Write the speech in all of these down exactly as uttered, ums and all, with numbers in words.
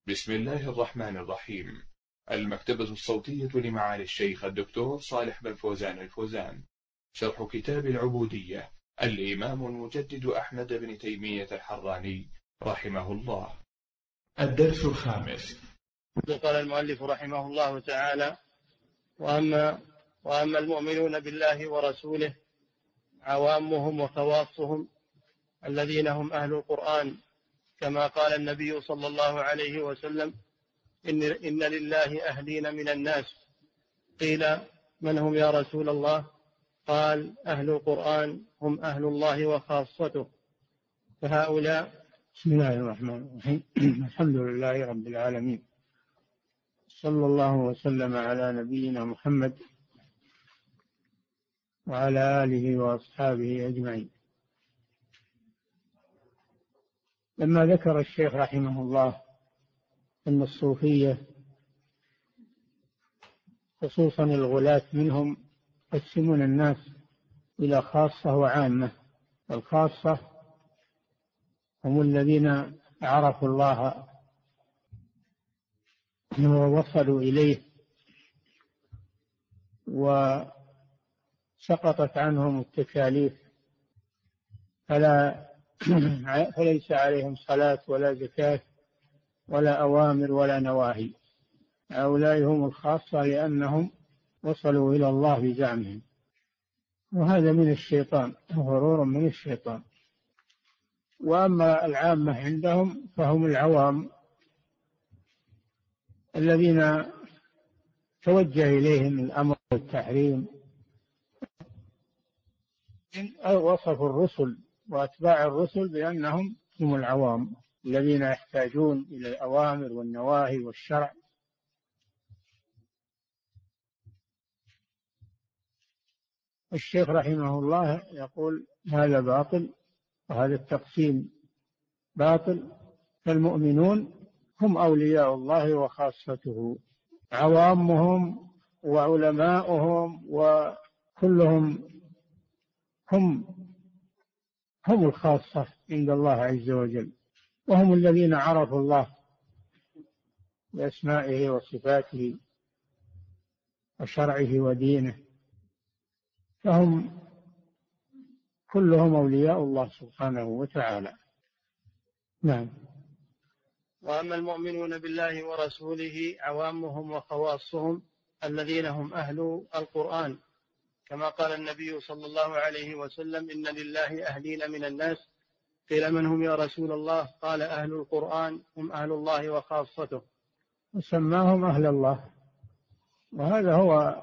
بسم الله الرحمن الرحيم. المكتبة الصوتية لمعالي الشيخ الدكتور صالح بن فوزان الفوزان. شرح كتاب العبودية الإمام المجدد أحمد بن تيمية الحراني رحمه الله. الدرس الخامس. قال المؤلف رحمه الله تعالى: وأما, وأما المؤمنون بالله ورسوله عوامهم وخواصهم الذين هم أهل القرآن، كما قال النبي صلى الله عليه وسلم: إن, إن لله أهلين من الناس. قيل: من هم يا رسول الله؟ قال: أهل القرآن هم أهل الله وخاصته. فهؤلاء. بسم الله الرحمن الرحيم. الحمد لله رب العالمين، صلى الله وسلم على نبينا محمد وعلى آله وأصحابه أجمعين. لما ذكر الشيخ رحمه الله أن الصوفية خصوصا الغلاة منهم يقسمون الناس إلى خاصة وعامة. الخاصة هم الذين عرفوا الله ووصلوا إليه وسقطت عنهم التكاليف، فلا فليس عليهم صلاة ولا زكاة ولا أوامر ولا نواهي. هؤلاء هم الخاصة لأنهم وصلوا إلى الله بزعمهم، وهذا من الشيطان، غرور من الشيطان. وأما العامة عندهم فهم العوام الذين توجه إليهم الأمر والتحريم. وصفوا الرسل وأتباع الرسل بأنهم هم العوام الذين يحتاجون إلى الأوامر والنواهي والشرع. الشيخ رحمه الله يقول: هذا باطل، وهذا التقسيم باطل. فالمؤمنون هم أولياء الله وخاصته، عوامهم وعلماؤهم وكلهم هم هم الخاصة عند الله عز وجل، وهم الذين عرفوا الله بأسمائه وصفاته وشرعه ودينه، فهم كلهم أولياء الله سبحانه وتعالى. نعم. وأما المؤمنون بالله ورسوله عوامهم وخواصهم الذين هم أهل القرآن، كما قال النبي صلى الله عليه وسلم: إن لله أهلين من الناس. قيل: من هم يا رسول الله؟ قال: أهل القرآن هم أهل الله وخاصته. وسماهم أهل الله، وهذا هو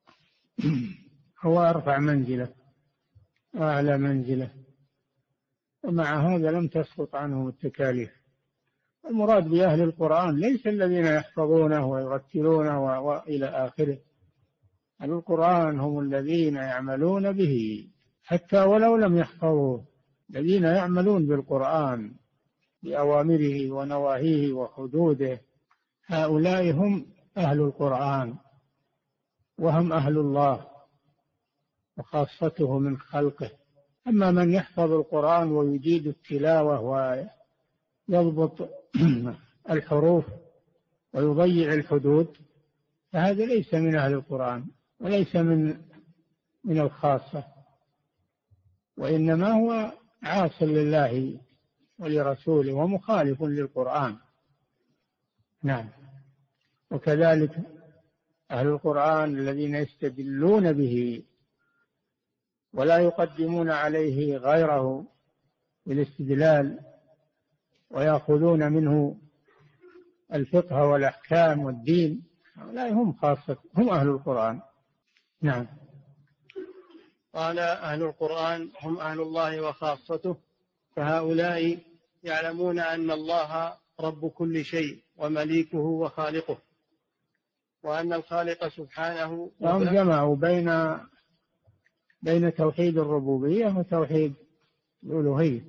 هو أرفع منزلة وأعلى منزلة، ومع هذا لم تسقط عنهم التكاليف. المراد بأهل القرآن ليس الذين يحفظونه ويرتلونه وإلى آخره. أهل القرآن هم الذين يعملون به حتى ولو لم يحفظوه، الذين يعملون بالقرآن بأوامره ونواهيه وحدوده. هؤلاء هم أهل القرآن، وهم أهل الله وخاصته من خلقه. أما من يحفظ القرآن ويجيد التلاوة ويضبط الحروف ويضيع الحدود، فهذا ليس من أهل القرآن وليس من من الخاصة، وإنما هو عاص لله ولرسوله ومخالف للقرآن. نعم. وكذلك أهل القرآن الذين يستدلون به ولا يقدمون عليه غيره بالاستدلال ويأخذون منه الفقه والأحكام والدين، هؤلاء هم خاصة، هم أهل القرآن. نعم. قال: أهل القرآن هم أهل الله وخاصته. فهؤلاء يعلمون أن الله رب كل شيء ومليكه وخالقه، وأن الخالق سبحانه وهم جمعوا بين بين توحيد الربوبية وتوحيد الألوهية،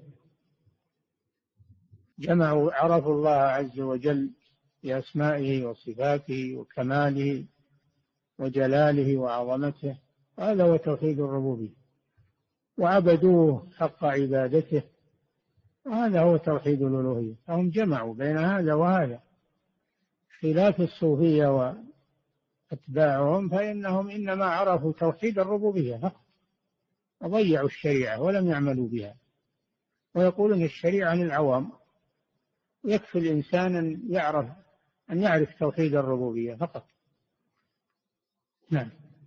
جمعوا، عرفوا الله عز وجل بأسمائه وصفاته وكماله وجلاله وعظمته، هذا هو توحيد الربوبية، وعبدوه حق عبادته، وهذا هو توحيد الألوهية. فهم جمعوا بين هذا وهذا، خلاف الصوفية وأتباعهم فإنهم إنما عرفوا توحيد الربوبية فقط وضيعوا الشريعة ولم يعملوا بها، ويقولون الشريعة للعوام، يكفي الإنسان أن يعرف أن يعرف توحيد الربوبية فقط. نعم.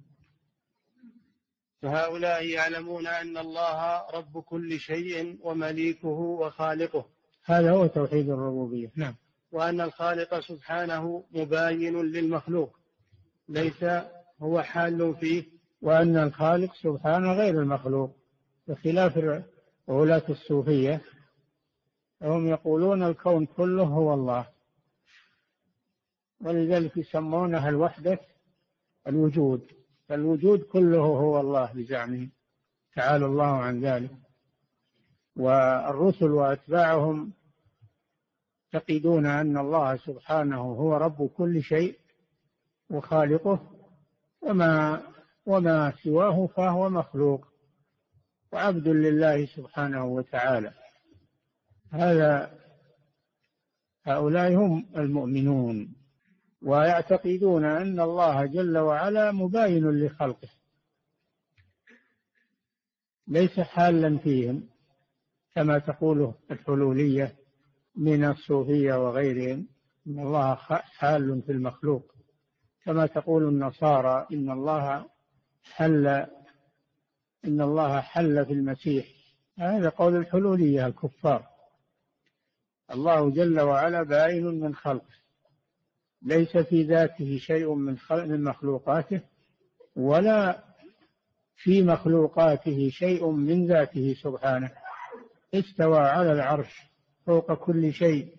فهؤلاء يعلمون أن الله رب كل شيء ومليكه وخالقه، هذا هو توحيد الربوبية. نعم. وأن الخالق سبحانه مباين للمخلوق ليس هو حال فيه، وأن الخالق سبحانه غير المخلوق، بخلاف غلاة الصوفية هم يقولون الكون كله هو الله، ولذلك يسمونها الوحدة الوجود، فالوجود كله هو الله بزعمهم، تعالى الله عن ذلك. والرسل وأتباعهم يعتقدون أن الله سبحانه هو رب كل شيء وخالقه، وما وما سواه فهو مخلوق وعبد لله سبحانه وتعالى. هذا هؤلاء هم المؤمنون، ويعتقدون أن الله جل وعلا مباين لخلقه ليس حالا فيهم كما تقوله الحلولية من الصوفية وغيرهم، إن الله حال في المخلوق، كما تقول النصارى إن الله حل إن الله حل في المسيح. هذا قول الحلولية الكفار. الله جل وعلا باين من خلقه، ليس في ذاته شيء من من مخلوقاته، ولا في مخلوقاته شيء من ذاته سبحانه، استوى على العرش فوق كل شيء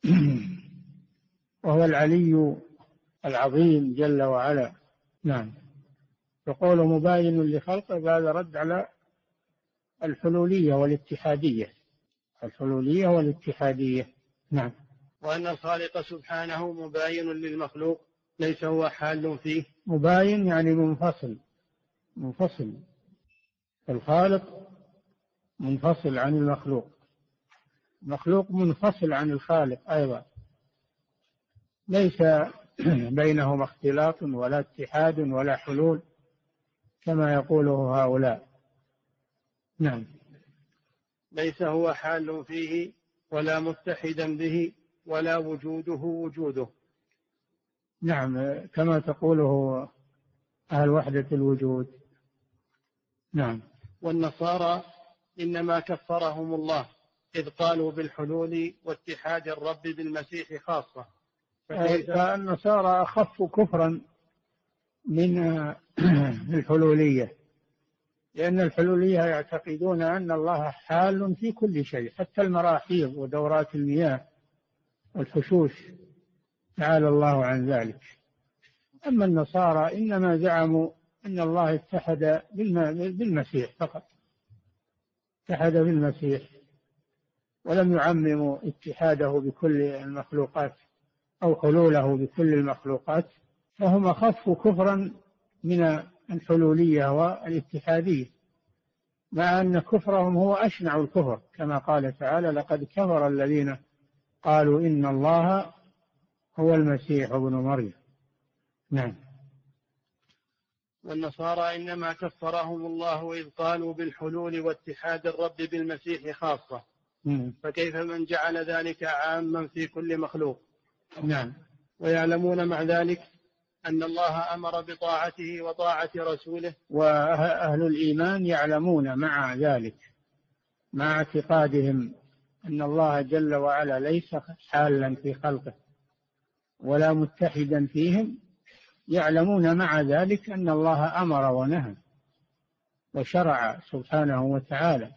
وهو العلي العظيم جل وعلا. نعم. فقوله مباين لخلقه هذا رد على الحلولية والاتحادية الحلولية والاتحادية. نعم. وأن الخالق سبحانه مباين للمخلوق ليس هو حال فيه. مباين يعني منفصل منفصل الخالق منفصل عن المخلوق، المخلوق منفصل عن الخالق أيضا، ليس بينهما اختلاط ولا اتحاد ولا حلول كما يقوله هؤلاء. نعم. ليس هو حال فيه ولا متحدا به ولا وجوده وجوده. نعم، كما تقوله أهل وحدة الوجود. نعم. والنصارى إنما كفرهم الله إذ قالوا بالحلول واتحاد الرب بالمسيح خاصة. فالنصارى أخف كفرا من الحلولية، لأن الحلولية يعتقدون أن الله حال في كل شيء، حتى المراحيض ودورات المياه والحشوش، تعالى الله عن ذلك. أما النصارى إنما زعموا أن الله اتحد بالمسيح فقط، اتحد بالمسيح، ولم يعمموا اتحاده بكل المخلوقات أو حلوله بكل المخلوقات، فهم أخف كفرا من الحلولية والاتحادية، مع أن كفرهم هو أشنع الكفر، كما قال تعالى لقد كفر الذين قالوا إن الله هو المسيح ابن مريم. نعم. والنصارى إنما كفرهم الله إذ قالوا بالحلول واتحاد الرب بالمسيح خاصة. مم. فكيف من جعل ذلك عاما في كل مخلوق؟ نعم. ويعلمون مع ذلك أن الله أمر بطاعته وطاعة رسوله. وأهل الإيمان يعلمون مع ذلك، مع اعتقادهم أن الله جل وعلا ليس حالا في خلقه ولا متحدا فيهم، يعلمون مع ذلك أن الله أمر ونهى وشرع سبحانه وتعالى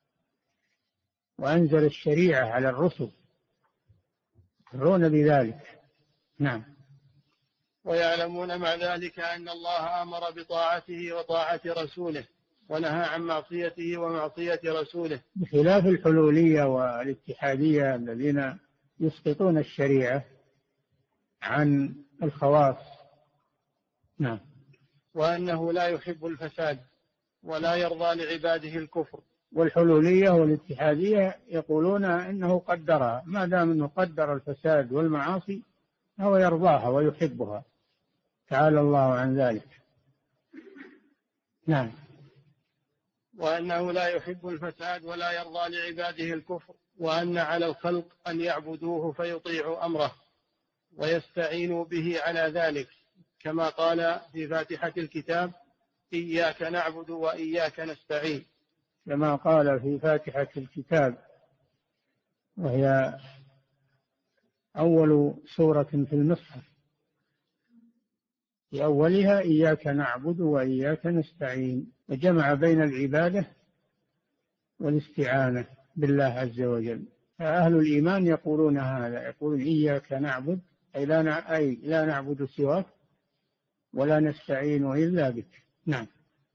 وأنزل الشريعة على الرسل، يقرون بذلك. نعم. ويعلمون مع ذلك أن الله أمر بطاعته وطاعة رسوله ونهى عن معصيته ومعصية رسوله، بخلاف الحلولية والاتحادية الذين يسقطون الشريعة عن الخواص. نعم. وأنه لا يحب الفساد ولا يرضى لعباده الكفر. والحلولية والاتحادية يقولون إنه قدرها، ما دام أنه قدر الفساد والمعاصي هو يرضاها ويحبها، تعالى الله عن ذلك. نعم. وأنه لا يحب الفساد ولا يرضى لعباده الكفر، وأن على الخلق أن يعبدوه فيطيعوا أمره ويستعينوا به على ذلك، كما قال في فاتحة الكتاب: إياك نعبد وإياك نستعين. كما قال في فاتحة الكتاب، وهي أول سورة في المصحف، في أولها إياك نعبد وإياك نستعين، وجمع بين العبادة والاستعانة بالله عز وجل. فأهل الإيمان يقولون هذا، يقولون إياك نعبد أي لا, أي لا نعبد سواك ولا نستعين إلا بك. نعم.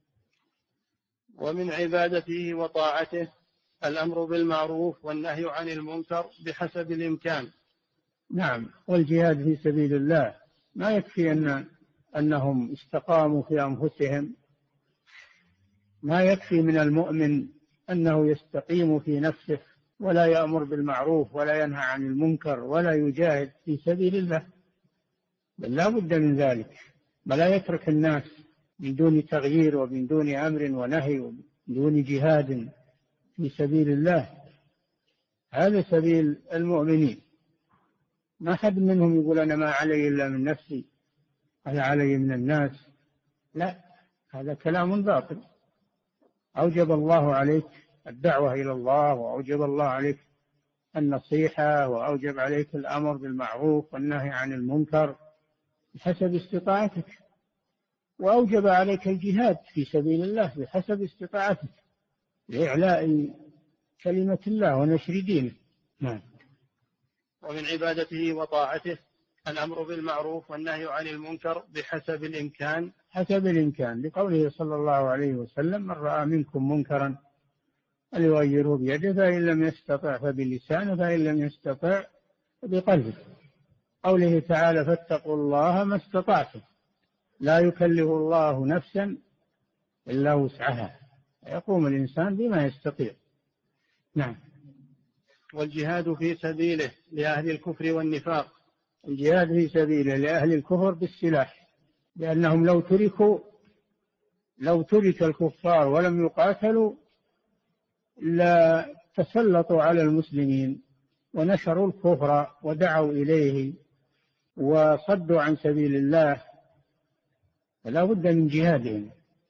ومن عبادته وطاعته الأمر بالمعروف والنهي عن المنكر بحسب الإمكان. نعم. والجهاد في سبيل الله ما يكفي أن أنهم استقاموا في أنفسهم، ما يكفي من المؤمن أنه يستقيم في نفسه ولا يأمر بالمعروف ولا ينهى عن المنكر ولا يجاهد في سبيل الله، بل لا بد من ذلك، ولا يترك الناس من دون تغيير ومن دون أمر ونهي ومن دون جهاد في سبيل الله. هذا سبيل المؤمنين. ما حد منهم يقول أنا ما علي إلا من نفسي، أنا علي من الناس، لا، هذا كلام باطل. أوجب الله عليك الدعوة إلى الله، وأوجب الله عليك النصيحة، وأوجب عليك الأمر بالمعروف والنهي عن المنكر بحسب استطاعتك، وأوجب عليك الجهاد في سبيل الله بحسب استطاعتك لإعلاء كلمة الله ونشر دينه. نعم. ومن عبادته وطاعته الأمر بالمعروف والنهي عن المنكر بحسب الإمكان. حسب الإمكان، لقوله صلى الله عليه وسلم: من رأى منكم منكرا فليغيره بيده، فإن لم يستطع فبلسانه، فإن لم يستطع فبقلبه. قوله تعالى: فاتقوا الله ما استطعتم، لا يكلف الله نفسا إلا وسعها، يقوم الإنسان بما يستطيع. نعم. والجهاد في سبيله لأهل الكفر والنفاق. الجهاد في سبيله لأهل الكفر بالسلاح، لأنهم لو تركوا لو ترك الكفار ولم يقاتلوا لا تسلطوا على المسلمين ونشروا الكفر ودعوا إليه وصدوا عن سبيل الله، فلا بد من جهادهم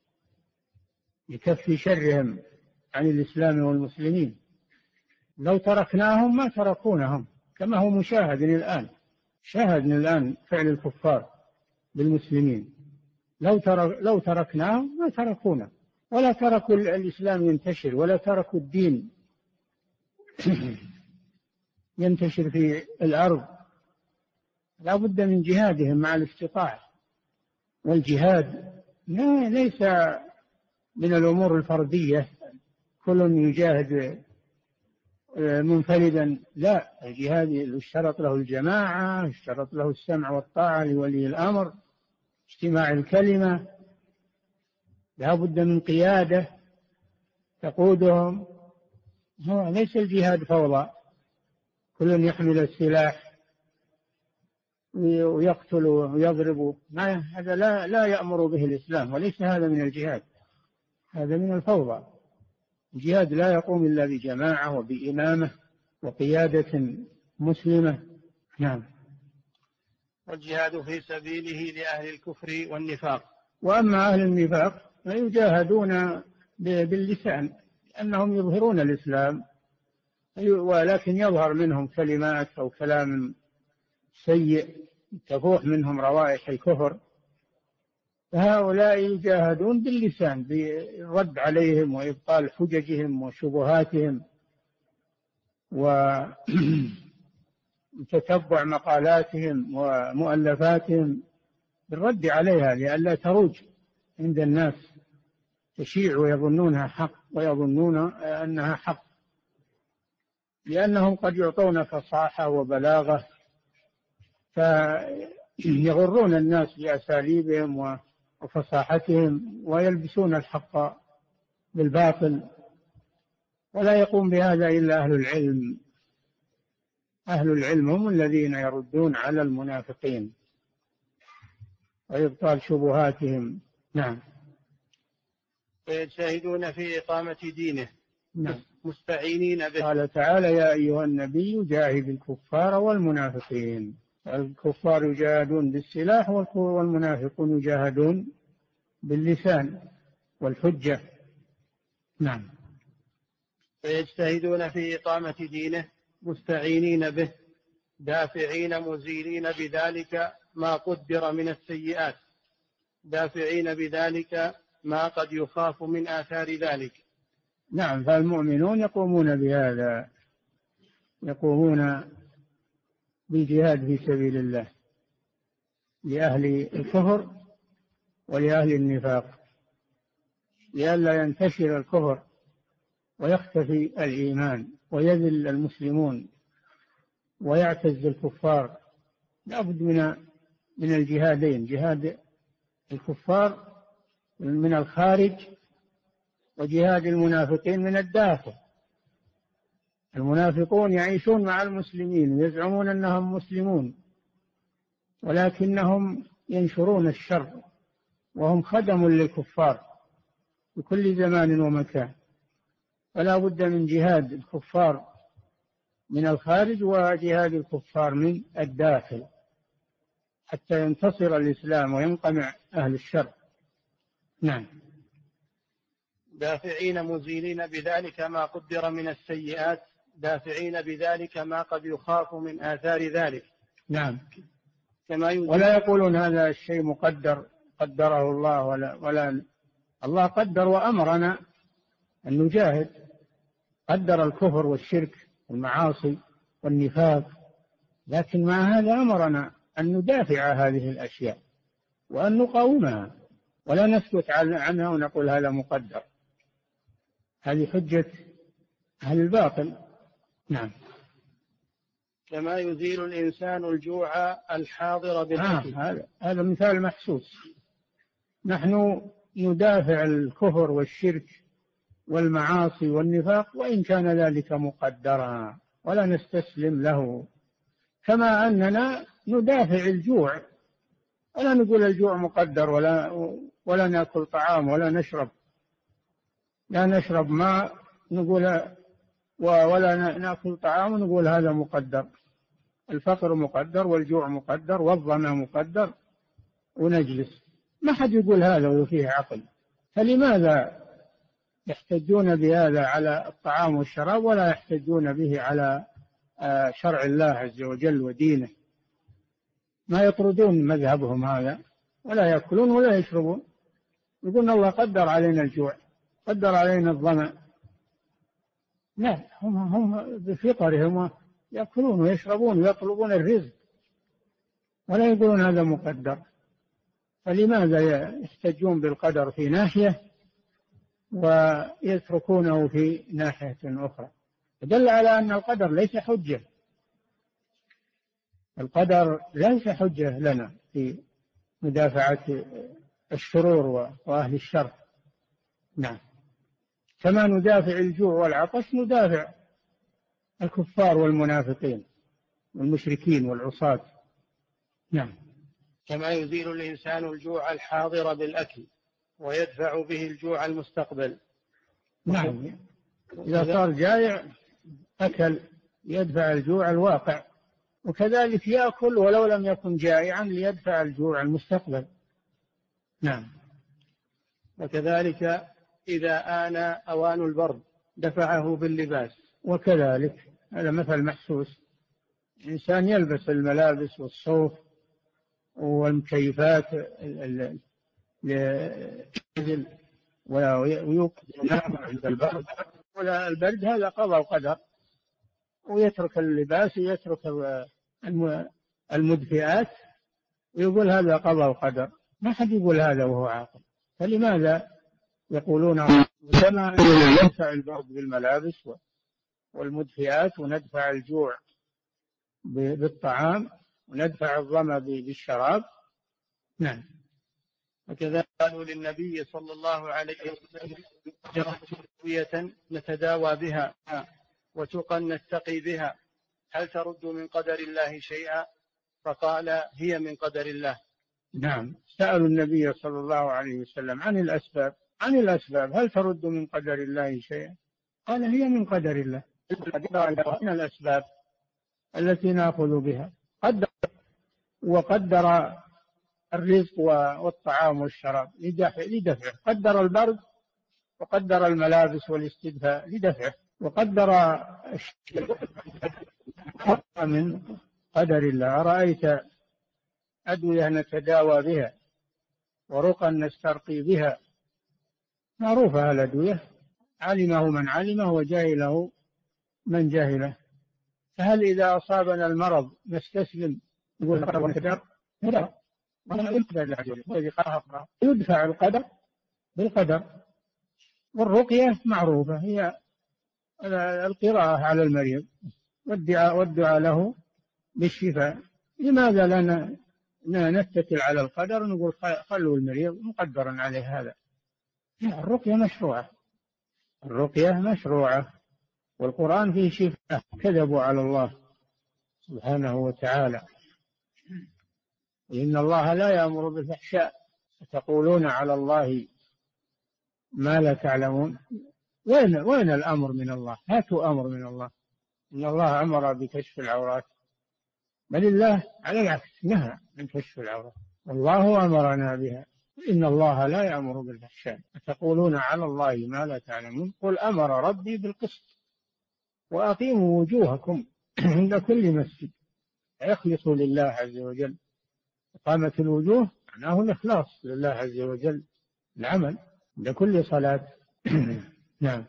لكف شرهم عن الإسلام والمسلمين. لو تركناهم ما تركونهم، كما هو مشاهد الآن، شاهدنا الآن فعل الكفار بالمسلمين. لو ترك لو تركناهم ما تركونا، ولا تركوا الإسلام ينتشر، ولا تركوا الدين ينتشر في الأرض. لا بد من جهادهم مع الاستطاعة. والجهاد ليس من الأمور الفردية كل يجاهد منفردا، لا، الجهاد اشترط له الجماعة، اشترط له السمع والطاعة لولي الأمر، اجتماع الكلمة، لا بد من قيادة تقودهم. هو ليس الجهاد فوضى، كل يحمل السلاح ويقتل ويضرب، ما هذا لا لا يأمر به الإسلام، وليس هذا من الجهاد، هذا من الفوضى. الجهاد لا يقوم إلا بجماعة وبإمامة وقيادة مسلمة. نعم. والجهاد في سبيله لأهل الكفر والنفاق. وأما أهل النفاق فيجاهدون باللسان، لأنهم يظهرون الإسلام ولكن يظهر منهم كلمات أو كلام سيء تفوح منهم روائح الكفر، فهؤلاء يجاهدون باللسان بالرد عليهم وإبطال حججهم وشبهاتهم وتتبع مقالاتهم ومؤلفاتهم بالرد عليها لئلا تروج عند الناس تشيع ويظنونها حق ويظنون أنها حق، لأنهم قد يعطون فصاحة وبلاغة فيغرون الناس بأساليبهم وفصاحتهم ويلبسون الحق بالباطل، ولا يقوم بهذا إلا أهل العلم أهل العلم هم الذين يردون على المنافقين وإبطال شبهاتهم. نعم. ويجتهدون في إقامة دينه. نعم. مستعينين به. قال تعالى: يا أيها النبي جاهد الكفار والمنافقين. الكفار يجاهدون بالسلاح والمنافقون يجاهدون باللسان والحجة. نعم. ويجتهدون في إقامة دينه مستعينين به دافعين مزيلين بذلك ما قدر من السيئات، دافعين بذلك ما قد يخاف من آثار ذلك. نعم. فالمؤمنون يقومون بهذا، يقومون بالجهاد في سبيل الله لأهل الكفر ولأهل النفاق، لئلا ينتشر الكفر ويختفي الإيمان ويذل المسلمون ويعتز الكفار. لابد من من الجهادين، جهاد الكفار من الخارج وجهاد المنافقين من الداخل. المنافقون يعيشون مع المسلمين ويزعمون أنهم مسلمون، ولكنهم ينشرون الشر وهم خدم للكفار في كل زمان ومكان. فلا بد من جهاد الكفار من الخارج وجهاد الكفار من الداخل حتى ينتصر الإسلام وينقمع أهل الشر. نعم. دافعين مزيلين بذلك ما قدر من السيئات، دافعين بذلك ما قد يخاف من آثار ذلك. نعم. كما ولا يقولون هذا الشيء مقدر قدره الله، ولا, ولا الله قدر وأمرنا أن نجاهد. قدر الكفر والشرك والمعاصي والنفاق، لكن مع هذا أمرنا أن ندافع هذه الأشياء وأن نقاومها ولا نسكت عنها ونقول هذا مقدر. هذه حجة أهل الباطل. نعم. كما يزيل الإنسان الجوع الحاضر بالأكل. آه هذا هذا مثال محسوس. نحن ندافع الكفر والشرك والمعاصي والنفاق وإن كان ذلك مقدرا، ولا نستسلم له، كما أننا ندافع الجوع ولا نقول الجوع مقدر، ولا ولا نأكل طعام ولا نشرب لا نشرب ماء نقول ولا نأكل طعام ونقول هذا مقدر. الفقر مقدر والجوع مقدر والظمأ مقدر ونجلس. ما حد يقول هذا وفيه عقل. فلماذا يحتجون بهذا على الطعام والشراب ولا يحتجون به على شرع الله عز وجل ودينه؟ ما يطردون مذهبهم هذا ولا يأكلون ولا يشربون، يقولون الله قدر علينا الجوع، قدر علينا الظمأ. لا، هم هم بفطرهم يأكلون ويشربون ويطلبون الرزق ولا يقولون هذا مقدر. فلماذا يحتجون بالقدر في ناحية ويتركونه في ناحية أخرى؟ دل على أن القدر ليس حجة. القدر ليس حجة لنا في مدافعة الشرور وأهل الشر. نعم. كما ندافع الجوع والعطش ندافع الكفار والمنافقين والمشركين والعصاة. نعم. كما يزيل الإنسان الجوع الحاضر بالأكل ويدفع به الجوع المستقبل. نعم. إذا صار جائع أكل يدفع الجوع الواقع، وكذلك يأكل ولو لم يكن جائعا ليدفع الجوع المستقبل. نعم. وكذلك إذا آن أوان البرد دفعه باللباس. وكذلك هذا مثل محسوس. الإنسان يلبس الملابس والصوف والمكيفات ويوقظ عند البرد، ولا البرد هذا قضاء وقدر، ويترك اللباس ويترك المدفئات ويقول هذا قضاء وقدر. ما حد يقول هذا وهو عاقل. فلماذا يقولون كما ندفع البرد بالملابس والمدفئات وندفع الجوع بالطعام وندفع الظمأ بالشراب؟ نعم. وكذا قالوا للنبي صلى الله عليه وسلم جرت تقوية نتداوى بها وتقى نتقي بها هل ترد من قدر الله شيئا؟ فقال هي من قدر الله. نعم، سألوا النبي صلى الله عليه وسلم عن الأسباب عن الأسباب هل ترد من قدر الله شيئا؟ قال هي من قدر الله. من الأسباب التي نأخذ بها قدر، وقدر الرزق والطعام والشراب لدفعه، قدر البرد وقدر الملابس والاستدفاء لدفعه، وقدر من قدر الله. أرأيت أدوية نتداوى بها ورقى نسترقي بها، معروفة الأدوية، علمه من علمه وجاهله من جاهله. فهل إذا أصابنا المرض نستسلم نقول قدر؟ لا، يدفع القدر بالقدر. والرقية معروفة، هي القراءة على المريض والدعاء, والدعاء له بالشفاء. لماذا لا نتكل على القدر نقول خلوا المريض مقدرا عليه هذا؟ الرقية مشروعة، الرقية مشروعة، والقرآن فيه شفاء. كذبوا على الله سبحانه وتعالى، إن الله لا يأمر بالفحشاء وتقولون على الله ما لا تعلمون. وين وين الأمر من الله؟ هاتوا أمر من الله. إن الله أمر بكشف العورات، بل الله على العكس نهى عن كشف العورات، والله أمرنا بها. إن الله لا يأمر بالفحشاء وتقولون على الله ما لا تعلمون. قل أمر ربي بالقسط وأقيموا وجوهكم عند كل مسجد، اخلصوا لله عز وجل. إقامة الوجوه معناه الإخلاص لله عز وجل العمل عند كل صلاة. نعم.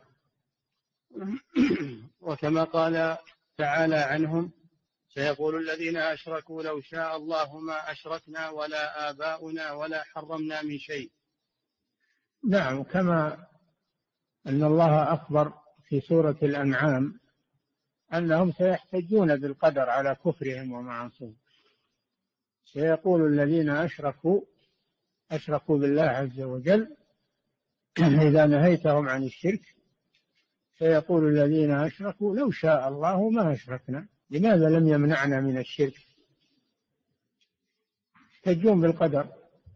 وكما قال تعالى عنهم سيقول الذين أشركوا لو شاء الله ما أشركنا ولا آباؤنا ولا حرمنا من شيء. نعم، كما أن الله أخبر في سورة الأنعام أنهم سيحتجون بالقدر على كفرهم ومعاصيهم. سيقول الذين أشركوا أشركوا بالله عز وجل إذا نهيتهم عن الشرك، سيقول الذين أشركوا لو شاء الله ما أشركنا. لماذا لم يمنعنا من الشرك؟ يحتجون بالقدر.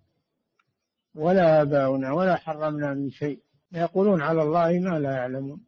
ولا آباؤنا ولا حرمنا من شيء، يقولون على الله ما لا يعلمون.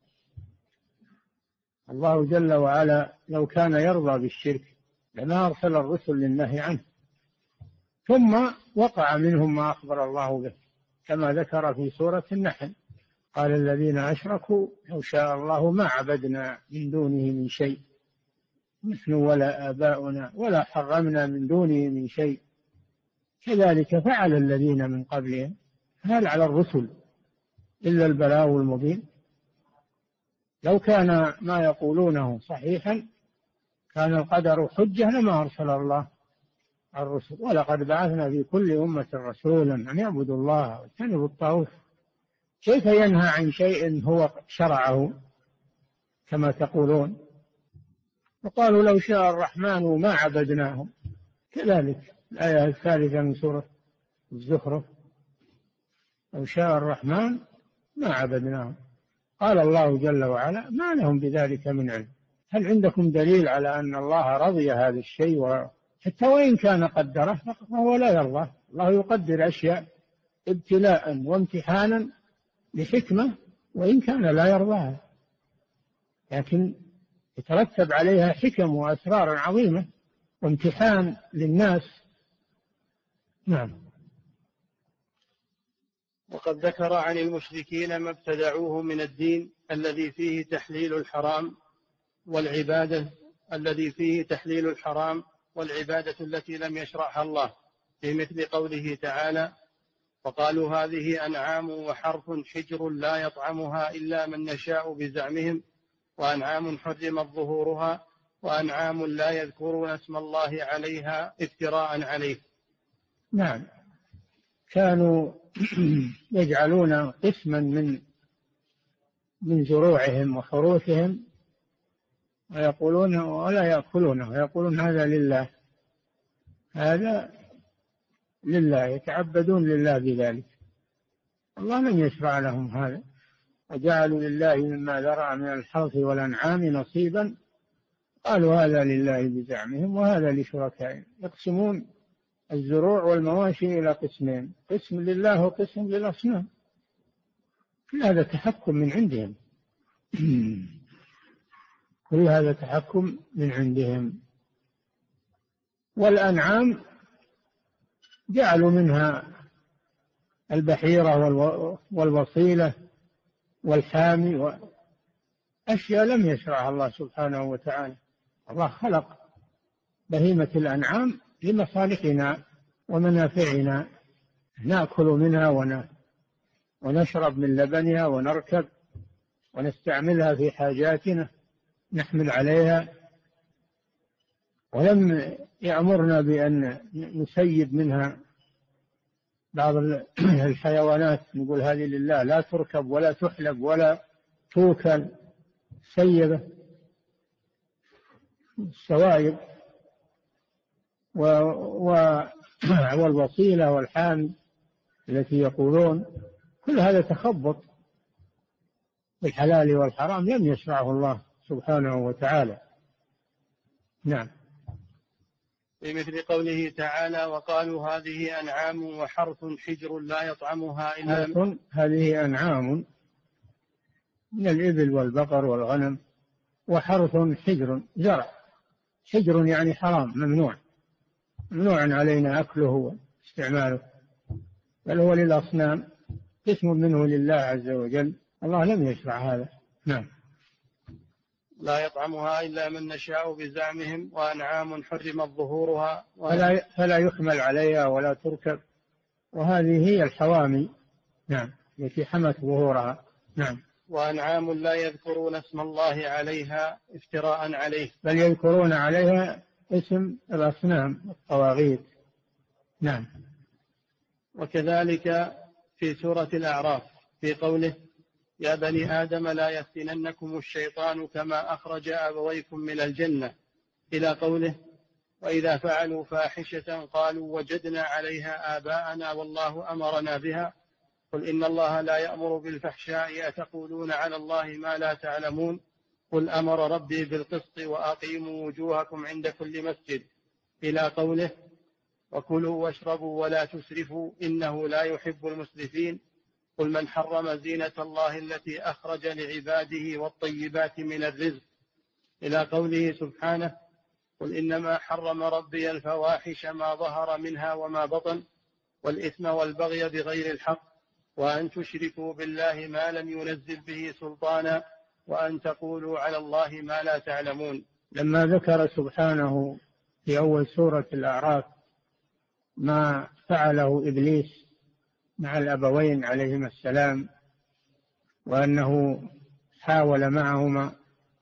الله جل وعلا لو كان يرضى بالشرك لما أرسل الرسل للنهي عنه، ثم وقع منهم ما أخبر الله به كما ذكر في سورة النحل. قال الذين أشركوا لو شاء الله ما عبدنا من دونه من شيء نحن ولا آباؤنا ولا حرمنا من دونه من شيء كذلك فعل الذين من قبلهم. هل على الرسل إلا البلاغ المبين؟ لو كان ما يقولونه صحيحا كان القدر حجة لما أرسل الله الرسل. ولقد بعثنا في كل أمة رسولا أن يعبدوا الله واجتنبوا الطاغوت. كيف ينهى عن شيء هو شرعه كما تقولون؟ وقالوا لو شاء الرحمن ما عبدناهم. كذلك الآية الثالثة من سورة الزخرف لو شاء الرحمن ما عبدناهم. قال الله جل وعلا ما لهم بذلك من علم. هل عندكم دليل على أن الله رضي هذا الشيء؟ حتى وإن كان قدره فهو لا يرضى. الله يقدر أشياء ابتلاء وامتحانا لحكمة وإن كان لا يرضاها، لكن يترتب عليها حكم وأسرار عظيمة وامتحان للناس. نعم. وقد ذكر عن المشركين ما ابتدعوه من الدين الذي فيه تحليل الحرام والعبادة الذي فيه تحليل الحرام والعبادة التي لم يشرعها الله، في مثل قوله تعالى وقالوا هذه أنعام وحرث حجر لا يطعمها إلا من نشاء بزعمهم وأنعام حرمت ظهورها وأنعام لا يذكرون اسم الله عليها افتراء عليه. نعم، كانوا يجعلون قسما من من زروعهم وحروثهم ويقولون ولا يأكلونه ويقولون هذا لله، هذا لله، يتعبدون لله بذلك. الله لم يشرع لهم هذا. وجعلوا لله مما ذرأ من الحرث والأنعام نصيبا قالوا هذا لله بزعمهم وهذا لشركائهم، يقسمون الزروع والمواشي إلى قسمين، قسم لله وقسم للأصنام. كل هذا تحكم من عندهم كل هذا تحكم من عندهم. والأنعام جعلوا منها البحيرة والوصيلة والحامي، أشياء لم يشرعها الله سبحانه وتعالى. الله خلق بهيمة الأنعام لمصالحنا ومنافعنا، نأكل منها ونشرب من لبنها ونركب ونستعملها في حاجاتنا، نحمل عليها، ولم يأمرنا بأن نسيب منها بعض الحيوانات، نقول هذه لله، لا تركب ولا تحلب ولا توكل، سيبة السوائب والوصيلة والحامي التي يقولون، كل هذا تخبط بالحلال والحرام لم يشرعه الله سبحانه وتعالى. نعم. بمثل قوله تعالى: وقالوا هذه أنعام وحرث حجر لا يطعمها إلا هذه أنعام من الإبل والبقر والغنم، وحرث حجر زرع، حجر يعني حرام، ممنوع ممنوع علينا أكله واستعماله، بل هو للأصنام، قسم منه لله عز وجل، الله لم يشرع هذا. نعم. لا يطعمها إلا من نشاء بزعمهم، وأنعام حرمت ظهورها فلا, فلا يحمل عليها ولا تركب، وهذه هي الحوامي. نعم، التي حمت ظهورها. نعم. وأنعام لا يذكرون اسم الله عليها افتراء عليه، بل يذكرون عليها اسم الأصنام الطواغيت. نعم. وكذلك في سورة الأعراف في قوله: يا بني آدم لا يفتننكم الشيطان كما أخرج أبويكم من الجنة، إلى قوله: وإذا فعلوا فاحشة قالوا وجدنا عليها آباءنا والله أمرنا بها، قل إن الله لا يأمر بالفحشاء أتقولون على الله ما لا تعلمون، قل أمر ربي بالقسط وأقيموا وجوهكم عند كل مسجد، إلى قوله: وكلوا واشربوا ولا تسرفوا إنه لا يحب المسرفين، قل من حرم زينة الله التي أخرج لعباده والطيبات من الرزق، إلى قوله سبحانه: قل إنما حرم ربي الفواحش ما ظهر منها وما بطن والإثم والبغي بغير الحق وأن تشركوا بالله ما لم ينزل به سلطانا وأن تقولوا على الله ما لا تعلمون. لما ذكر سبحانه في أول سورة الأعراف ما فعله إبليس مع الأبوين عليهما السلام، وأنه حاول معهما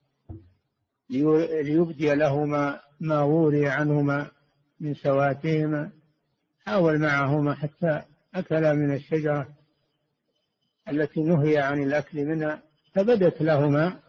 ليبدي لهما ما وري عنهما من سواتهما، حاول معهما حتى أكلا من الشجرة التي نهي عن الأكل منها، فبدت لهما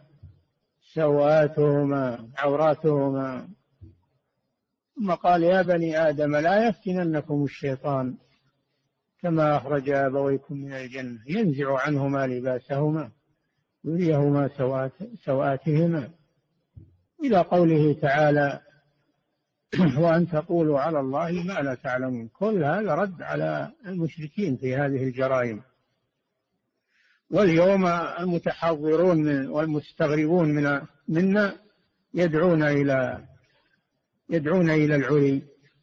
سواتهما عوراتهما، ثم قال: يا بني آدم لا يفتننكم الشيطان كما أخرج أبويكم من الجنة ينزع عنهما لباسهما يريهما سوات سواتهما، إلى قوله تعالى: وأن تقولوا على الله ما لا تعلمون. كل هذا رد على المشركين في هذه الجرائم. واليوم المتحضرون من والمستغربون من منا يدعون إلى يدعون إلى العري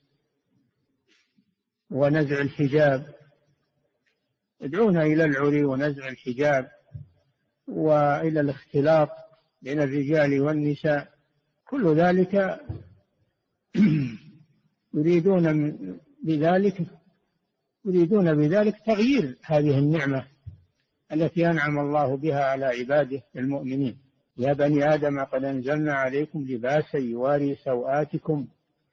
ونزع الحجاب، يدعون إلى العري ونزع الحجاب وإلى الاختلاط بين الرجال والنساء، كل ذلك يريدون بذلك يريدون بذلك تغيير هذه النعمة التي أنعم الله بها على عباده المؤمنين. يا بني آدم قد أنزلنا عليكم لباسا يواري سوآتكم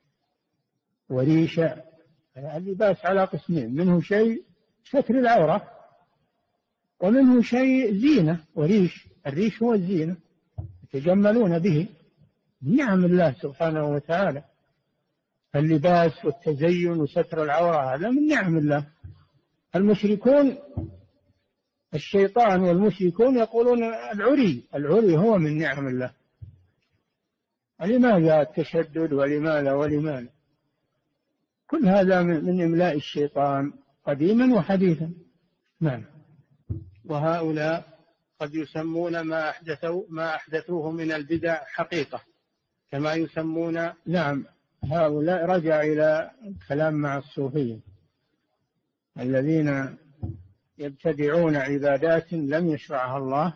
وريشا. اللباس على قسمين: منه شيء ستر العورة، ومنه شيء زينة وريش. الريش هو الزينة يتجملون به، نعم الله سبحانه وتعالى. اللباس والتزين وستر العورة هذا من نعم الله. المشركون الشيطان والمشركون يقولون العري العري هو من نعم الله، لماذا التشدد ولماذا ولماذا؟ كل هذا من إملاء الشيطان قديما وحديثا. نعم. وهؤلاء قد يسمون ما أحدثوا ما أحدثوه من البدع حقيقة كما يسمون. نعم، هؤلاء رجع إلى الكلام مع الصوفية الذين يبتدعون عبادات لم يشرعها الله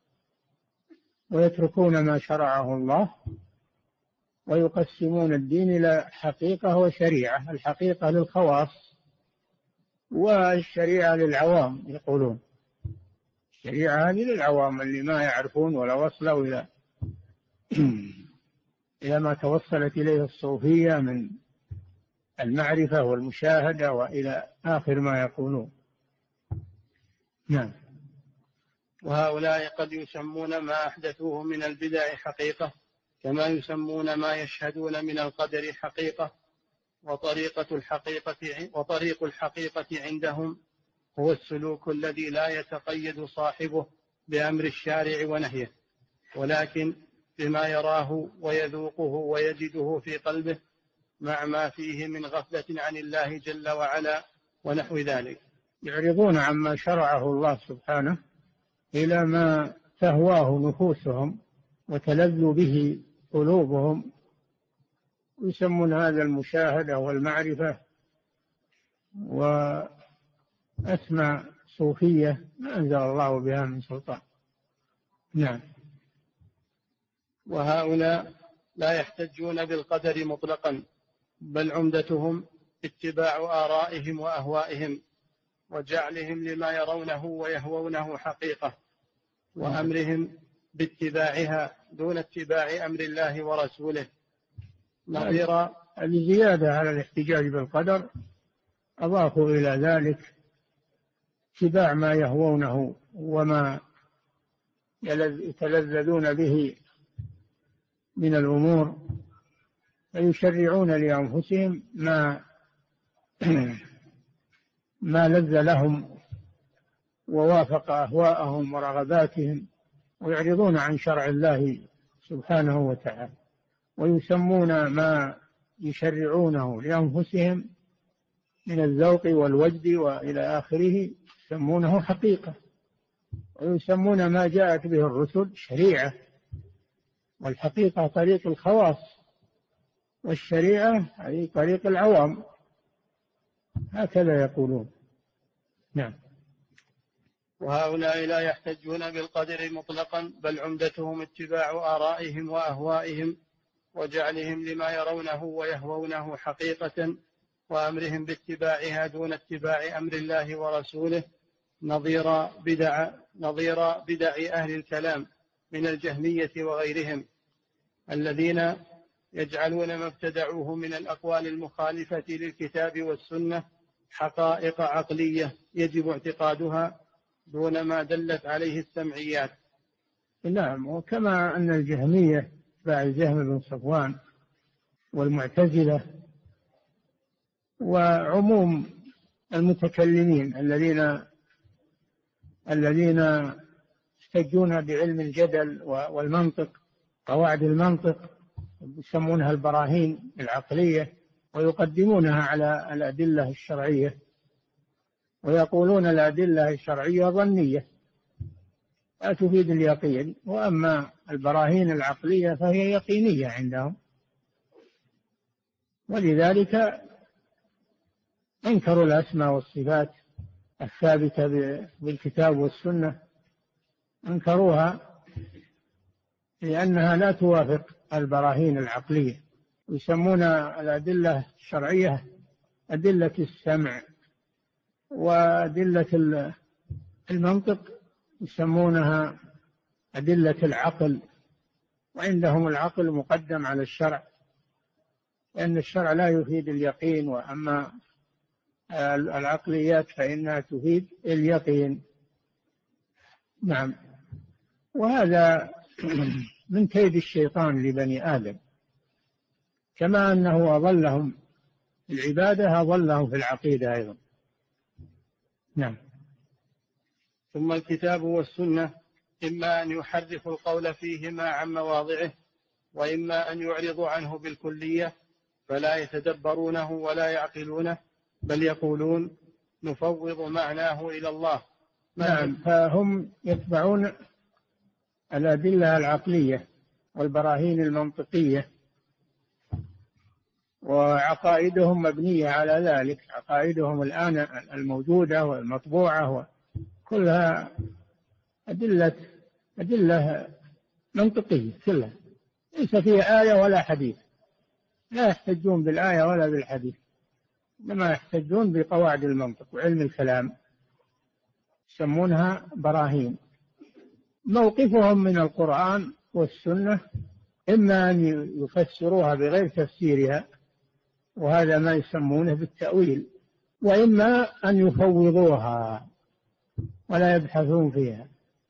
ويتركون ما شرعه الله ويقسمون الدين إلى حقيقة وشريعة، الحقيقة للخواص والشريعة للعوام. يقولون الشريعة هذه للعوام اللي ما يعرفون ولا وصلوا إلى إلى ما توصلت إليه الصوفية من المعرفة والمشاهدة وإلى آخر ما يقولون. نعم. وهؤلاء قد يسمون ما أحدثوه من البدع حقيقة كما يسمون ما يشهدون من القدر حقيقة. وطريقة الحقيقة وطريق الحقيقة عندهم هو السلوك الذي لا يتقيد صاحبه بأمر الشارع ونهيه، ولكن بما يراه ويذوقه ويجده في قلبه مع ما فيه من غفلة عن الله جل وعلا ونحو ذلك. يعرضون عما شرعه الله سبحانه إلى ما تهواه نفوسهم وتلذ به قلوبهم، ويسمون هذا المشاهدة والمعرفة وأسماء صوفية ما أنزل الله بها من سلطان. نعم. وهؤلاء لا يحتجون بالقدر مطلقا، بل عمدتهم اتباع آرائهم وأهوائهم وجعلهم لما يرونه ويهوونه حقيقة، وأمرهم باتباعها دون اتباع أمر الله ورسوله. نظير الزيادة على الاحتجاج بالقدر أضافوا إلى ذلك اتباع ما يهوونه وما يتلذذون به من الأمور، فيشرعون لأنفسهم ما ما لذ لهم ووافق أهواءهم ورغباتهم، ويعرضون عن شرع الله سبحانه وتعالى، ويسمون ما يشرعونه لأنفسهم من الذوق والوجد وإلى آخره يسمونه حقيقة، ويسمون ما جاءت به الرسل شريعة، والحقيقة طريق الخواص والشريعة هي طريق العوام، هكذا يقولون. نعم. وهؤلاء لا يحتجون بالقدر مطلقا، بل عمدتهم اتباع آرائهم وأهوائهم وجعلهم لما يرونه ويهوونه حقيقة، وأمرهم باتباعها دون اتباع أمر الله ورسوله، نظير بدع نظير بدع أهل الكلام من الجهمية وغيرهم، الذين يجعلون ما ابتدعوه من الأقوال المخالفة للكتاب والسنة حقائق عقلية يجب اعتقادها دون ما دلت عليه السمعيات. نعم. وكما أن الجهمية تبع الجهم بن صفوان والمعتزلة وعموم المتكلمين الذين الذين يحتجون بعلم الجدل والمنطق، قواعد المنطق يسمونها البراهين العقلية، ويقدمونها على الأدلة الشرعية، ويقولون الأدلة الشرعية ظنية لا تفيد اليقين، وأما البراهين العقلية فهي يقينية عندهم، ولذلك انكروا الأسماء والصفات الثابتة بالكتاب والسنة، انكروها لأنها لا توافق البراهين العقلية، يسمون الأدلة الشرعية أدلة السمع، وأدلة المنطق يسمونها أدلة العقل، وعندهم العقل مقدم على الشرع، لأن الشرع لا يفيد اليقين، وأما العقليات فإنها تفيد اليقين. نعم. وهذا من كيد الشيطان لبني آدم، كما أنه أضلهم في العبادة أضلهم في العقيدة أيضا. نعم. ثم الكتاب والسنة إما أن يحرف القول فيهما عن مواضعه وإما أن يعرضوا عنه بالكلية فلا يتدبرونه ولا يعقلونه بل يقولون نفوض معناه إلى الله. نعم، فهم يتبعون الأدلة العقلية والبراهين المنطقية، وعقائدهم مبنية على ذلك. عقائدهم الآن الموجودة والمطبوعة كلها أدلة أدلة منطقية كلها، ليس فيها آية ولا حديث. لا يحتجون بالآية ولا بالحديث، إنما يحتجون بقواعد المنطق وعلم الكلام، يسمونها براهين. موقفهم من القرآن والسنة إما أن يفسروها بغير تفسيرها، وهذا ما يسمونه بالتأويل، وإما أن يفوضوها ولا يبحثون فيها،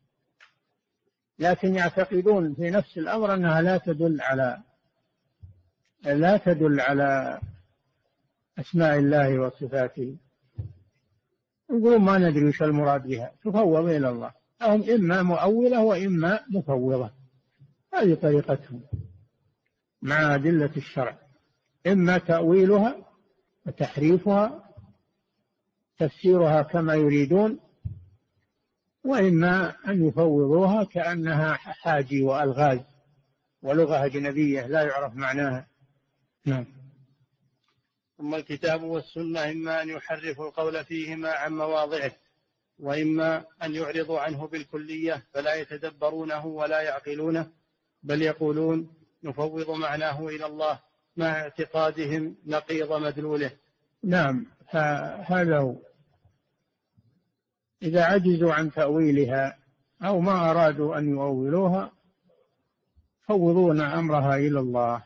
لكن يعتقدون في نفس الأمر أنها لا تدل على لا تدل على أسماء الله وصفاته. يقولون ما ندري وش المراد بها، تفوض إلى الله. هم إما مؤولة وإما مفوضة، هذه طريقتهم مع أدلة الشرع، إما تأويلها وتحريفها تفسيرها كما يريدون، وإما أن يفوضوها كأنها حاجي وألغاز ولغة أجنبية لا يعرف معناها. نعم. ثم الكتاب والسنة إما أن يحرفوا القول فيهما عن مواضعه، وإما أن يعرضوا عنه بالكلية فلا يتدبرونه ولا يعقلونه بل يقولون نفوض معناه إلى الله مع اعتقادهم نقيض مدلوله. نعم، هذا هو. إذا عجزوا عن تأويلها أو ما أرادوا أن يؤولوها فوضون أمرها إلى الله،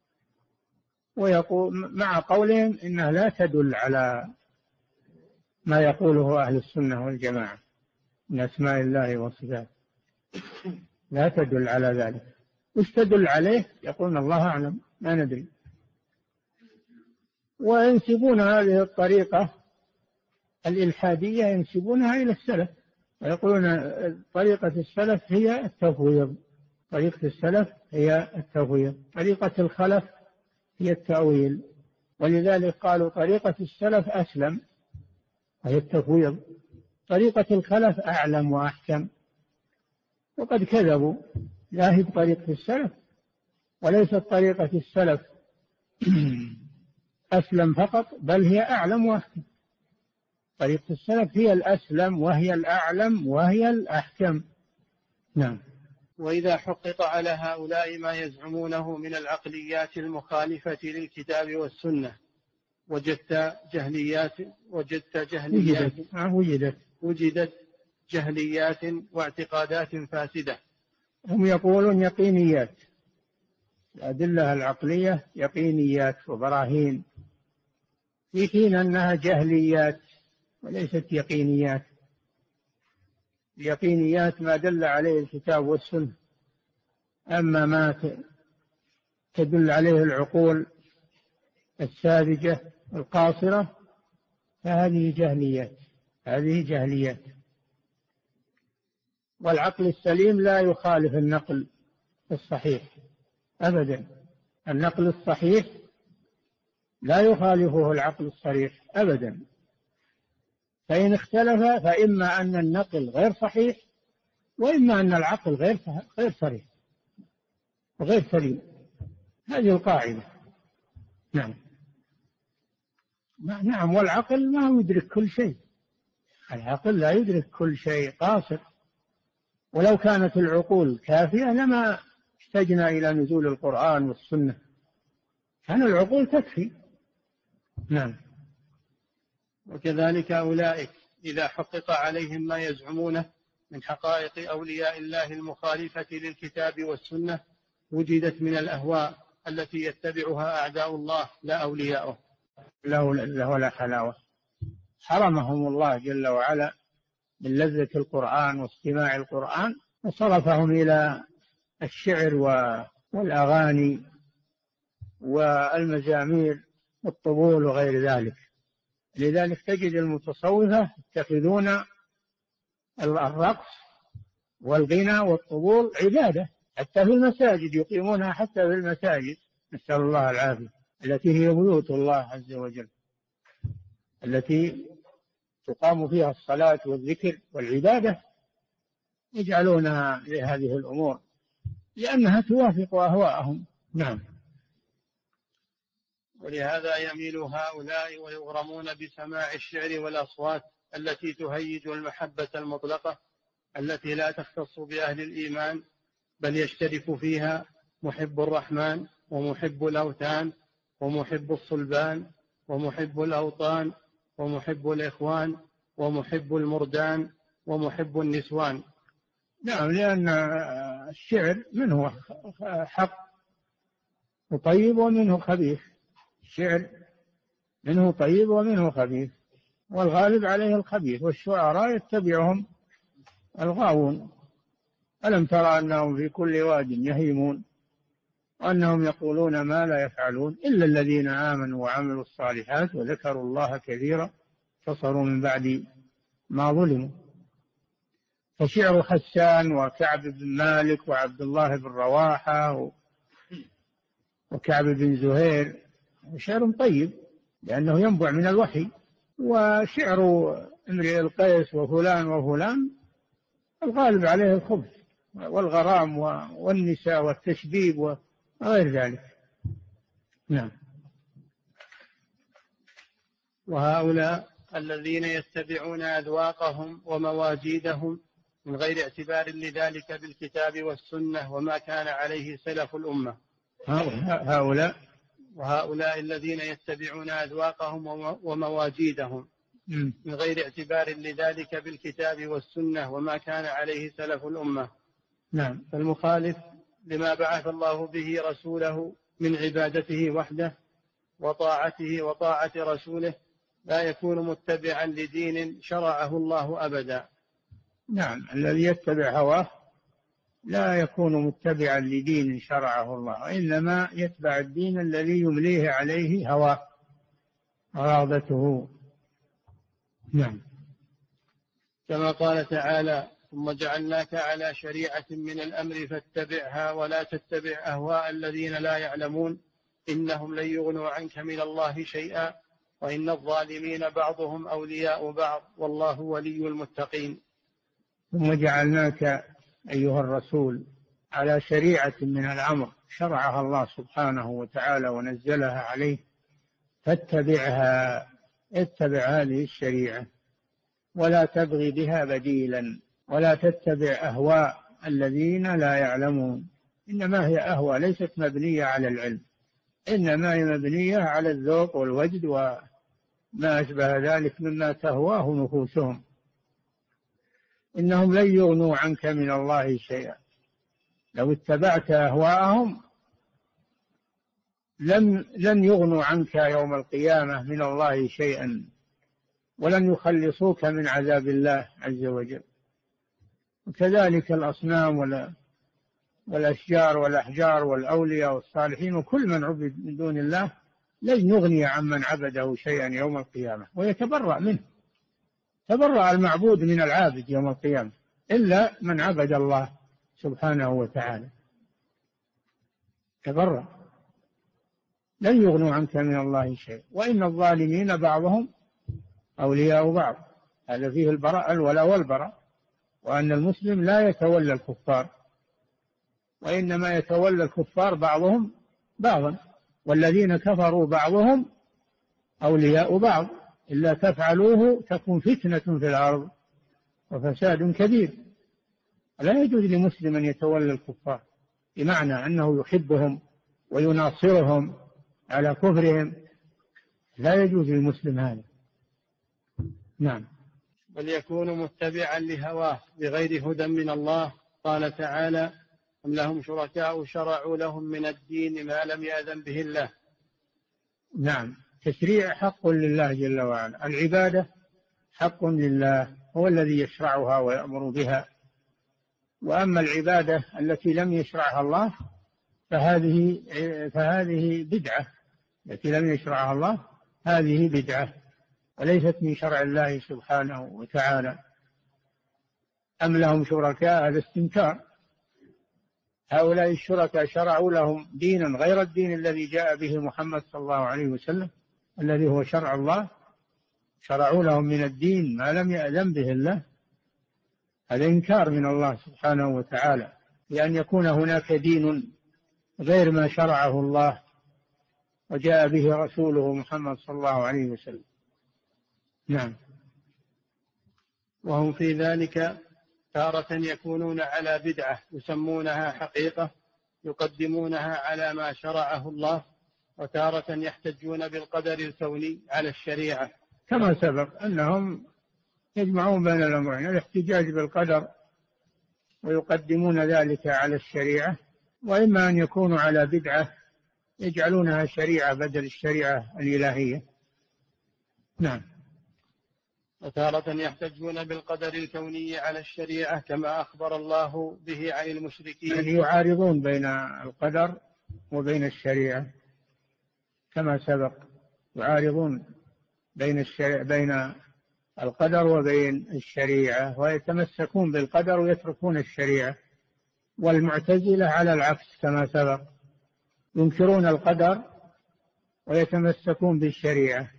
ويقول مع قولهم إنها لا تدل على ما يقوله أهل السنة والجماعة من أسماء الله وصفاته، لا تدل على ذلك. وش تدل عليه؟ يقولون الله أعلم، ما ندري. وينسبون هذه الطريقة الإلحادية ينسبونها إلى السلف، ويقولون طريقة السلف هي التفويض، طريقة السلف هي التفويض، طريقة الخلف هي التأويل، ولذلك قالوا طريقة السلف أسلم وهي التفويض، طريقة الخلف أعلم وأحكم. وقد كذبوا، لا هي بطريقة السلف، وليست طريقة السلف أسلم فقط، بل هي أعلم وأحكم. طريقة السلف هي الأسلم وهي الأعلم وهي الأحكم. نعم. وإذا حقق على هؤلاء ما يزعمونه من العقليات المخالفة للكتاب والسنة وجدت جهليات وجدت جهليات وجدت وجدت جهليات واعتقادات فاسدة. هم يقولون يقينيات، الأدلة العقلية يقينيات وبراهين، في حين أنها جهليات وليست يقينيات. اليقينيات ما دل عليه الكتاب والسنة، أما ما تدل عليه العقول الساذجة القاصرة فهذه جهليات، هذه جهليات. والعقل السليم لا يخالف النقل الصحيح أبدا، النقل الصحيح لا يخالفه العقل الصريح أبدا. فإن اختلف فإما أن النقل غير صحيح، وإما أن العقل غير غير صريح وغير سليم. هذه القاعدة. نعم. نعم. والعقل ما يدرك كل شيء، العقل لا يدرك كل شيء، قاصر. ولو كانت العقول كافية لما احتجنا إلى نزول القرآن والسنة، كان العقول تكفي. نعم. وكذلك أولئك إذا حقق عليهم ما يزعمونه من حقائق أولياء الله المخالفة للكتاب والسنة وجدت من الأهواء التي يتبعها أعداء الله لا أولياؤه. له لذة ولا حلاوة، حرمهم الله جل وعلا من لذة القرآن واستماع القرآن، وصرفهم إلى الشعر والأغاني والمزامير والطبول وغير ذلك. لذلك تجد المتصوفة يتخذون الرقص والغنى والطبول عبادة حتى في المساجد يقيمونها، حتى في المساجد، نسأل الله العافية، التي هي بيوت الله عز وجل، التي تقام فيها الصلاة والذكر والعبادة، يجعلونها لهذه الأمور لأنها توافق أهواءهم. نعم. ولهذا يميل هؤلاء ويغرمون بسماع الشعر والأصوات التي تهيج المحبة المطلقة التي لا تختص بأهل الإيمان، بل يشترك فيها محب الرحمن ومحب الأوثان ومحب الصلبان ومحب الأوطان ومحب الإخوان ومحب المردان ومحب النسوان. نعم، لأن الشعر منه حق وطيب ومنه خبيث، الشعر منه طيب ومنه خبيث، والغالب عليه الخبيث، والشعراء يتبعهم الغاوون. ألم ترى أنهم في كل واد يهيمون وأنهم يقولون ما لا يفعلون إلا الذين آمنوا وعملوا الصالحات وذكروا الله كثيرا انتصروا من بعد ما ظلموا. فشعر حسان وكعب بن مالك وعبد الله بن رواحة وكعب بن زهير شعر طيب لأنه ينبع من الوحي. وشعر امرئ القيس وفلان وفلان الغالب عليه الخبث والغرام والنساء والتشبيب وغير ذلك. نعم. وهؤلاء الذين يتبعون أذواقهم ومواجيدهم من غير اعتبار لذلك بالكتاب والسنة وما كان عليه سلف الأمة. هؤلاء وهؤلاء الذين يتبعون أذواقهم ومواجيدهم من غير اعتبار لذلك بالكتاب والسنة وما كان عليه سلف الأمة. نعم. فالمخالف لما بعث الله به رسوله من عبادته وحده وطاعته وطاعة رسوله لا يكون متبعا لدين شرعه الله أبدا. نعم، الذي يتبع هواه لا يكون متبعا لدين شرعه الله، وإنما يتبع الدين الذي يمليه عليه هواه رغبته. نعم. كما قال تعالى: ثم جعلناك على شريعة من الأمر فاتبعها ولا تتبع أهواء الذين لا يعلمون إنهم لن يغنوا عنك من الله شيئا وإن الظالمين بعضهم أولياء بعض والله ولي المتقين. ثم جعلناك أيها الرسول على شريعة من الأمر شرعها الله سبحانه وتعالى ونزلها عليه، فاتبعها، اتبع هذه الشريعة ولا تبغي بها بديلا، ولا تتبع أهواء الذين لا يعلمون. إنما هي أهواء ليست مبنية على العلم، إنما هي مبنية على الذوق والوجد وما أشبه ذلك مما تهواه نفوسهم. إنهم لن يغنوا عنك من الله شيئا، لو اتبعت أهواءهم لن لن يغنوا عنك يوم القيامة من الله شيئا، ولن يخلصوك من عذاب الله عز وجل. وكذلك الأصنام والأشجار والأحجار والأولياء والصالحين وكل من عبد من دون الله لن يغني عمن عبده شيئا يوم القيامة، ويتبرأ منه، تبرأ المعبود من العابد يوم القيامة إلا من عبد الله سبحانه وتعالى، تبرأ، لن يغنوا عنك من الله شيء. وإن الظالمين بعضهم أولياء بعض، هذا فيه البراء الولاء والبراء، وأن المسلم لا يتولى الكفار، وإنما يتولى الكفار بعضهم بعضا، والذين كفروا بعضهم أولياء بعض إلا تفعلوه تكون فتنة في الأرض وفساد كبير. لا يجوز لمسلم أن يتولى الكفار بمعنى أنه يحبهم ويناصرهم على كفرهم، لا يجوز للمسلم هذا. نعم. بل يكون متبعا لهواه بغير هدى من الله. قال تعالى: أم لهم شركاء شرعوا لهم من الدين ما لم يأذن به الله. نعم، تشريع حق لله جل وعلا، العبادة حق لله، هو الذي يشرعها ويأمر بها. وأما العبادة التي لم يشرعها الله فهذه فهذه بدعة، التي لم يشرعها الله هذه بدعة وليست من شرع الله سبحانه وتعالى. أم لهم شركاء، هذا استنكار، هؤلاء الشركاء شرعوا لهم دينا غير الدين الذي جاء به محمد صلى الله عليه وسلم الذي هو شرع الله، شرعوا لهم من الدين ما لم يأذن به الله. هذا إنكار من الله سبحانه وتعالى لأن يكون هناك دين غير ما شرعه الله وجاء به رسوله محمد صلى الله عليه وسلم. نعم. وهم في ذلك تارة يكونون على بدعة يسمونها حقيقة يقدمونها على ما شرعه الله، وتارة يحتجون بالقدر الكوني على الشريعة، كما سبق أنهم يجمعون بين الأمرين، الاحتجاج بالقدر ويقدمون ذلك على الشريعة، وإما أن يكونوا على بدعة يجعلونها شريعة بدل الشريعة الإلهية. نعم. وتارة يحتجون بالقدر الكوني على الشريعة كما أخبر الله به عن المشركين، يعني يعارضون بين القدر وبين الشريعة كما سبق، يعارضون بين الشريعة بين القدر وبين الشريعة، ويتمسكون بالقدر ويتركون الشريعة. والمعتزلة على العكس كما سبق، ينكرون القدر ويتمسكون بالشريعة،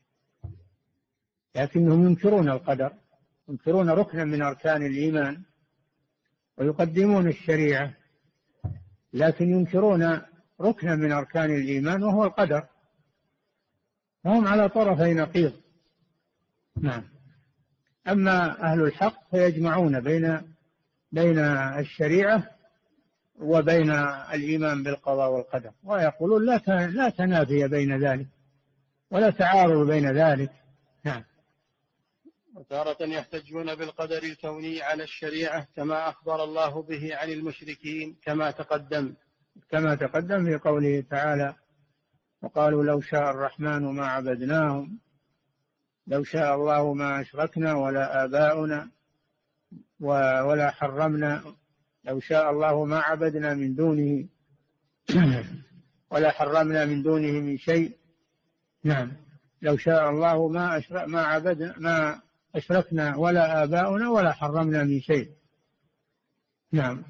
لكنهم ينكرون القدر، ينكرون ركنا من أركان الإيمان ويقدمون الشريعة، لكن ينكرون ركنا من أركان الإيمان وهو القدر، وهم على طرفي نقيض. نعم. أما أهل الحق فيجمعون بين بين الشريعة وبين الإيمان بالقضاء والقدر، ويقولون لا لا تنافي بين ذلك ولا تعارض بين ذلك. نعم. وتارة يحتجون بالقدر الكوني على الشريعة كما أخبر الله به عن المشركين كما تقدم كما تقدم في قوله تعالى: وقالوا لو شاء الرحمن ما عبدناهم لو شاء الله ما أشركنا ولا آباؤنا ولا حرمنا لو شاء الله ما عبدنا من دونه ولا حرمنا من دونه من شيء. نعم. لو شاء الله ما أشرك ما عبدنا ما أشركنا ولا آباؤنا ولا حرمنا من شيء. نعم.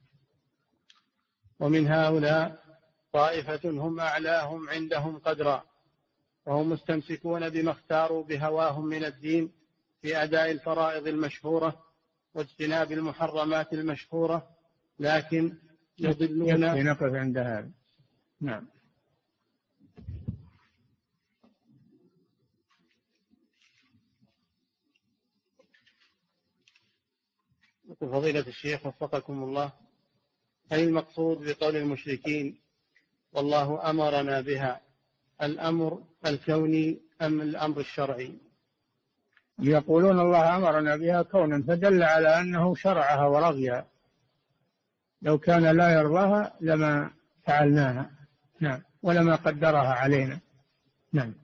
ومن هؤلاء طائفة هم أعلاهم عندهم قدرا، وهم مستمسكون بما اختاروا بهواهم من الدين في أداء الفرائض المشهورة واجتناب المحرمات المشهورة، لكن يضلون. نقف عند هذا. نعم. فضيلة الشيخ وفقكم الله، هل المقصود بقول المشركين والله أمرنا بها الأمر الكوني أم الأمر الشرعي؟ يقولون الله أمرنا بها كونا، فدل على أنه شرعها ورضيها، لو كان لا يرضاها لما فعلناها. نعم. ولما قدرها علينا. نعم.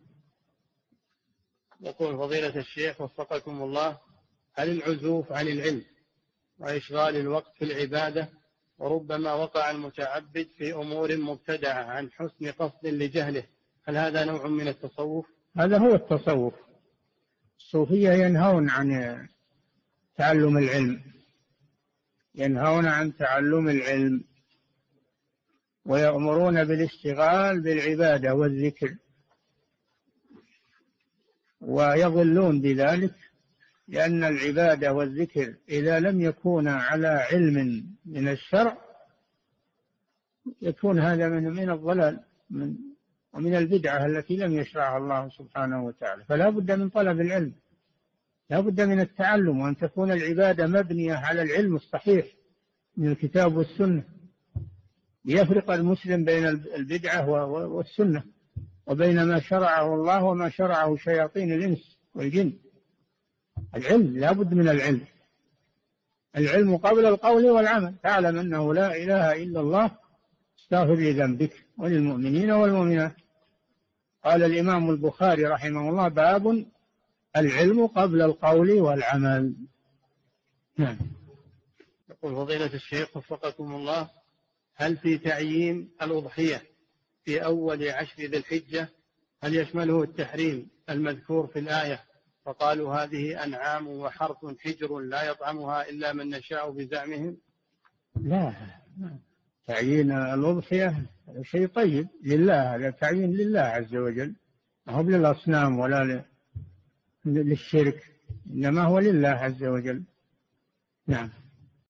يقول فضيلة الشيخ وفقكم الله، هل العزوف عن العلم وإشغال الوقت في العبادة وربما وقع المتعبد في أمور مبتدعة عن حسن قصد لجهله، هل هذا نوع من التصوف؟ هذا هو التصوف. الصوفية ينهون عن تعلم العلم، ينهون عن تعلم العلم ويأمرون بالاشتغال بالعبادة والذكر، ويضلون بذلك، لأن العبادة والذكر إذا لم يكون على علم من الشرع يكون هذا من من الضلال من ومن البدعة التي لم يشرعها الله سبحانه وتعالى. فلا بد من طلب العلم، لا بد من التعلم، وأن تكون العبادة مبنية على العلم الصحيح من الكتاب والسنة، ليفرق المسلم بين البدعة والسنة وبين ما شرعه الله وما شرعه شياطين الإنس والجن. العلم لا بد من العلم، العلم قبل القول والعمل. تعلم أنه لا إله إلا الله، استغفر لذنبك وللمؤمنين والمؤمنات. قال الإمام البخاري رحمه الله: باب العلم قبل القول والعمل. نعم. يقول فضيلة الشيخ وفقكم الله، هل في تعيين الأضحية في أول عشر ذي الحجة هل يشمله التحريم المذكور في الآية فقالوا هذه أنعام وحرث حجر لا يطعمها إلا من نشاء بزعمهم؟ لا، تعيين الأضحية شيء طيب لله، هذا تعيين لله عز وجل، ما هو للأصنام ولا للشرك، إنما هو لله عز وجل. نعم.